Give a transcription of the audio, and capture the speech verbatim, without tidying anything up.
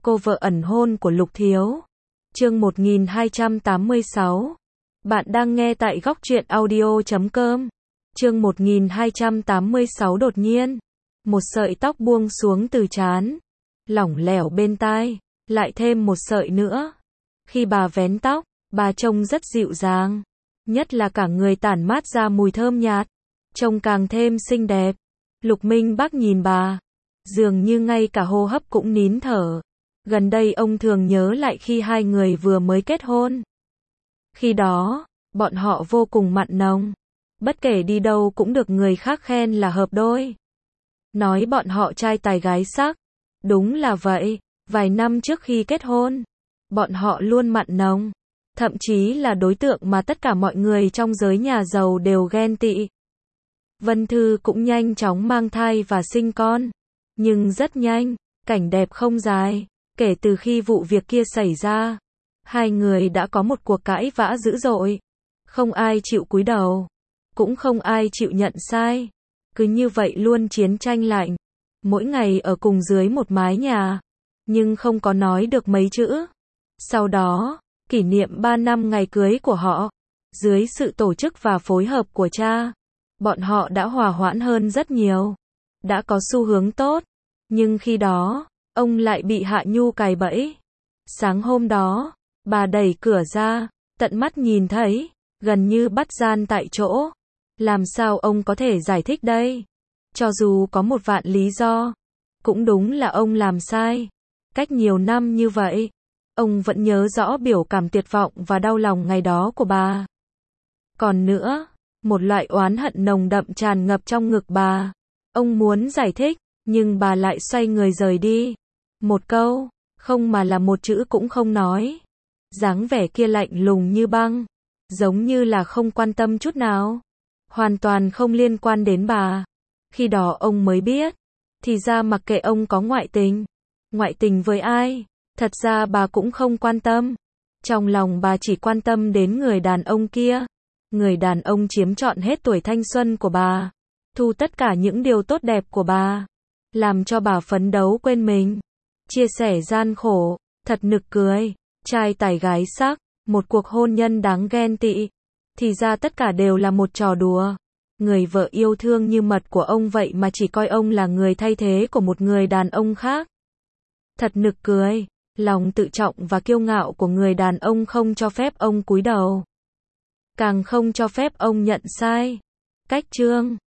Cô vợ ẩn hôn của Lục Thiếu. Chương một nghìn hai trăm tám mươi sáu. Bạn đang nghe tại góc truyện audio chấm com. Chương một nghìn hai trăm tám mươi sáu. Đột nhiên, một sợi tóc buông xuống từ trán, lỏng lẻo bên tai, lại thêm một sợi nữa. Khi bà vén tóc, bà trông rất dịu dàng, nhất là cả người tản mát ra mùi thơm nhạt, trông càng thêm xinh đẹp. Lục Minh Bắc nhìn bà, dường như ngay cả hô hấp cũng nín thở. Gần đây ông thường nhớ lại khi hai người vừa mới kết hôn. Khi đó, bọn họ vô cùng mặn nồng. Bất kể đi đâu cũng được người khác khen là hợp đôi. Nói bọn họ trai tài gái sắc. Đúng là vậy, vài năm trước khi kết hôn, bọn họ luôn mặn nồng. Thậm chí là đối tượng mà tất cả mọi người trong giới nhà giàu đều ghen tị. Vân Thư cũng nhanh chóng mang thai và sinh con. Nhưng rất nhanh, cảnh đẹp không dài. Kể từ khi vụ việc kia xảy ra, hai người đã có một cuộc cãi vã dữ dội. Không ai chịu cúi đầu, cũng không ai chịu nhận sai. Cứ như vậy luôn chiến tranh lạnh. Mỗi ngày ở cùng dưới một mái nhà, nhưng không có nói được mấy chữ. Sau đó, kỷ niệm ba năm ngày cưới của họ, dưới sự tổ chức và phối hợp của cha, bọn họ đã hòa hoãn hơn rất nhiều. Đã có xu hướng tốt. Nhưng khi đó, ông lại bị Hạ Nhu cài bẫy. Sáng hôm đó, bà đẩy cửa ra, tận mắt nhìn thấy, gần như bắt gian tại chỗ. Làm sao ông có thể giải thích đây? Cho dù có một vạn lý do, cũng đúng là ông làm sai. Cách nhiều năm như vậy, ông vẫn nhớ rõ biểu cảm tuyệt vọng và đau lòng ngày đó của bà. Còn nữa, một loại oán hận nồng đậm tràn ngập trong ngực bà. Ông muốn giải thích, nhưng bà lại xoay người rời đi. Một câu, không mà là một chữ cũng không nói. Dáng vẻ kia lạnh lùng như băng, giống như là không quan tâm chút nào. Hoàn toàn không liên quan đến bà. Khi đó ông mới biết, thì ra mặc kệ ông có ngoại tình, ngoại tình với ai, thật ra bà cũng không quan tâm. Trong lòng bà chỉ quan tâm đến người đàn ông kia. Người đàn ông chiếm trọn hết tuổi thanh xuân của bà, thu tất cả những điều tốt đẹp của bà, làm cho bà phấn đấu quên mình, chia sẻ gian khổ. Thật nực cười, trai tài gái sắc, một cuộc hôn nhân đáng ghen tị. Thì ra tất cả đều là một trò đùa. Người vợ yêu thương như mật của ông vậy mà chỉ coi ông là người thay thế của một người đàn ông khác. Thật nực cười, lòng tự trọng và kiêu ngạo của người đàn ông không cho phép ông cúi đầu, càng không cho phép ông nhận sai. Cách chương